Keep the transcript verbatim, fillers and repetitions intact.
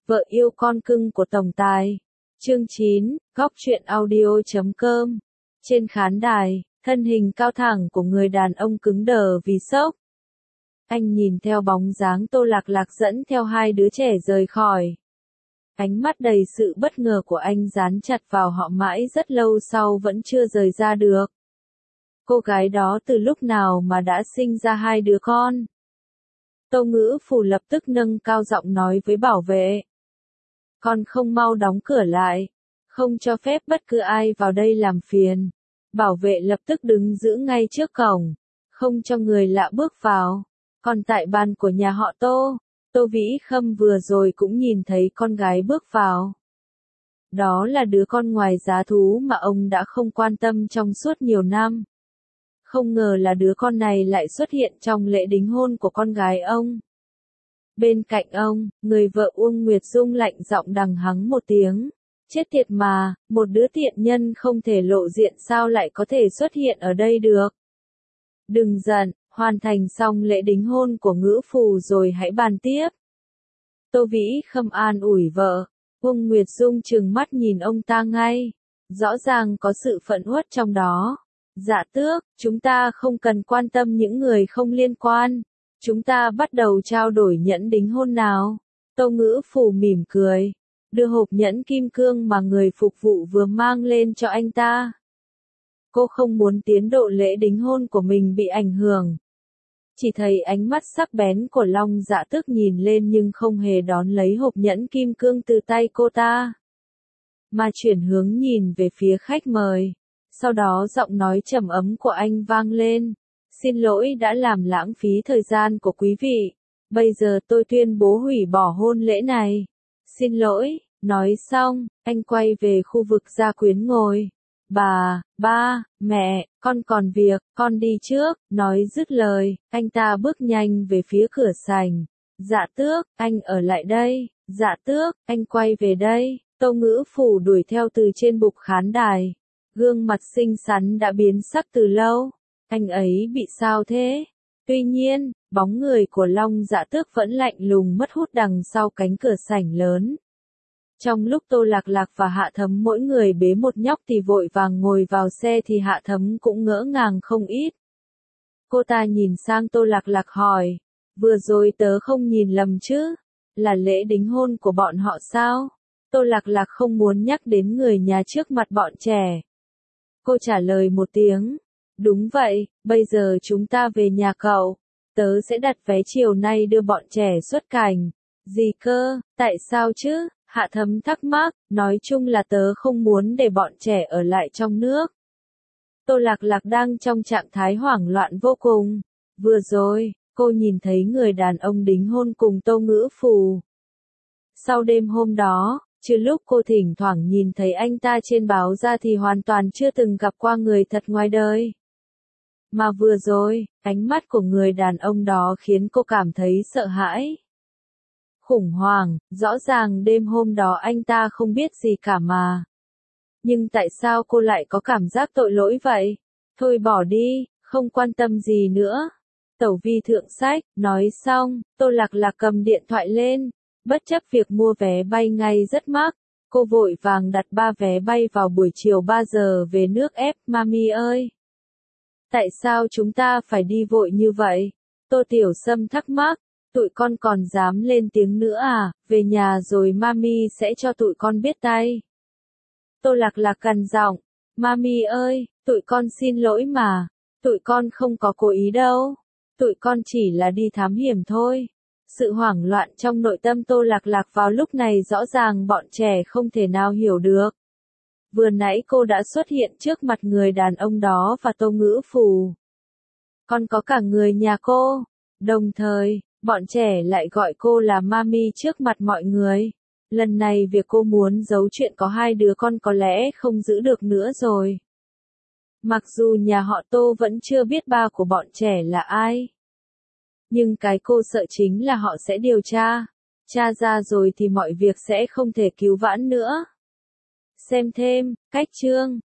Vợ yêu con cưng của tổng tài. Chương chín, góc truyện audio chấm com. Trên khán đài, thân hình cao thẳng của người đàn ông cứng đờ vì sốc. Anh nhìn theo bóng dáng Tô Lạc Lạc dẫn theo hai đứa trẻ rời khỏi. Ánh mắt đầy sự bất ngờ của anh dán chặt vào họ mãi rất lâu sau vẫn chưa rời ra được. Cô gái đó từ lúc nào mà đã sinh ra hai đứa con? Tô Ngữ Phù lập tức nâng cao giọng nói với bảo vệ. Con không mau đóng cửa lại, không cho phép bất cứ ai vào đây làm phiền. Bảo vệ lập tức đứng giữ ngay trước cổng, không cho người lạ bước vào. Còn tại bàn của nhà họ Tô, Tô Vĩ Khâm vừa rồi cũng nhìn thấy con gái bước vào. Đó là đứa con ngoài giá thú mà ông đã không quan tâm trong suốt nhiều năm. Không ngờ là đứa con này lại xuất hiện trong lễ đính hôn của con gái ông. Bên cạnh ông, người vợ Uông Nguyệt Dung lạnh giọng đằng hắng một tiếng. Chết tiệt mà, một đứa tiện nhân không thể lộ diện sao lại có thể xuất hiện ở đây được. Đừng giận, hoàn thành xong lễ đính hôn của Ngữ Phù rồi hãy bàn tiếp. Tô Vĩ Khâm an ủi vợ. Uông Nguyệt Dung trừng mắt nhìn ông ta ngay. Rõ ràng có sự phẫn uất trong đó. Dạ tước, chúng ta không cần quan tâm những người không liên quan. Chúng ta bắt đầu trao đổi nhẫn đính hôn nào. Tô Ngữ Phù mỉm cười, đưa hộp nhẫn kim cương mà người phục vụ vừa mang lên cho anh ta. Cô không muốn tiến độ lễ đính hôn của mình bị ảnh hưởng. Chỉ thấy ánh mắt sắc bén của Long Dạ Tước nhìn lên nhưng không hề đón lấy hộp nhẫn kim cương từ tay cô ta. Mà chuyển hướng nhìn về phía khách mời. Sau đó giọng nói trầm ấm của anh vang lên. Xin lỗi đã làm lãng phí thời gian của quý vị. Bây giờ tôi tuyên bố hủy bỏ hôn lễ này. Xin lỗi, nói xong, anh quay về khu vực gia quyến ngồi. Bà, ba, mẹ, con còn việc, con đi trước, nói dứt lời, anh ta bước nhanh về phía cửa sảnh. Dạ tước, anh ở lại đây, dạ tước, anh quay về đây, Tô Ngữ Phù đuổi theo từ trên bục khán đài. Gương mặt xinh xắn đã biến sắc từ lâu. Anh ấy bị sao thế? Tuy nhiên, bóng người của Long Dạ Tước vẫn lạnh lùng mất hút đằng sau cánh cửa sảnh lớn. Trong lúc Tô Lạc Lạc và Hạ Thấm mỗi người bế một nhóc thì vội vàng ngồi vào xe thì Hạ Thấm cũng ngỡ ngàng không ít. Cô ta nhìn sang Tô Lạc Lạc hỏi, vừa rồi tớ không nhìn lầm chứ? Là lễ đính hôn của bọn họ sao? Tô Lạc Lạc không muốn nhắc đến người nhà trước mặt bọn trẻ. Cô trả lời một tiếng. Đúng vậy, bây giờ chúng ta về nhà cậu. Tớ sẽ đặt vé chiều nay đưa bọn trẻ xuất cảnh. Gì cơ, tại sao chứ? Hạ Thấm thắc mắc, nói chung là tớ không muốn để bọn trẻ ở lại trong nước. Tô Lạc Lạc đang trong trạng thái hoảng loạn vô cùng. Vừa rồi, cô nhìn thấy người đàn ông đính hôn cùng Tô Ngữ Phù. Sau đêm hôm đó, trừ lúc cô thỉnh thoảng nhìn thấy anh ta trên báo ra thì hoàn toàn chưa từng gặp qua người thật ngoài đời. Mà vừa rồi, ánh mắt của người đàn ông đó khiến cô cảm thấy sợ hãi. Khủng hoảng, rõ ràng đêm hôm đó anh ta không biết gì cả mà. Nhưng tại sao cô lại có cảm giác tội lỗi vậy? Thôi bỏ đi, không quan tâm gì nữa. Tẩu vi thượng sách, nói xong, Tô Lạc Lạc cầm điện thoại lên. Bất chấp việc mua vé bay ngay rất mắc, cô vội vàng đặt ba vé bay vào buổi chiều ba giờ về nước ép, mami ơi. Tại sao chúng ta phải đi vội như vậy? Tô Tiểu Sâm thắc mắc, tụi con còn dám lên tiếng nữa à, về nhà rồi mami sẽ cho tụi con biết tay. Tô Lạc Lạc gằn giọng, mami ơi, tụi con xin lỗi mà, tụi con không có cố ý đâu, tụi con chỉ là đi thám hiểm thôi. Sự hoảng loạn trong nội tâm Tô Lạc Lạc vào lúc này rõ ràng bọn trẻ không thể nào hiểu được. Vừa nãy cô đã xuất hiện trước mặt người đàn ông đó và Tô Ngữ Phù. Còn có cả người nhà cô. Đồng thời, bọn trẻ lại gọi cô là mami trước mặt mọi người. Lần này việc cô muốn giấu chuyện có hai đứa con có lẽ không giữ được nữa rồi. Mặc dù nhà họ Tô vẫn chưa biết ba của bọn trẻ là ai. Nhưng cái cô sợ chính là họ sẽ điều tra. Tra ra rồi thì mọi việc sẽ không thể cứu vãn nữa. Xem thêm, cách chương.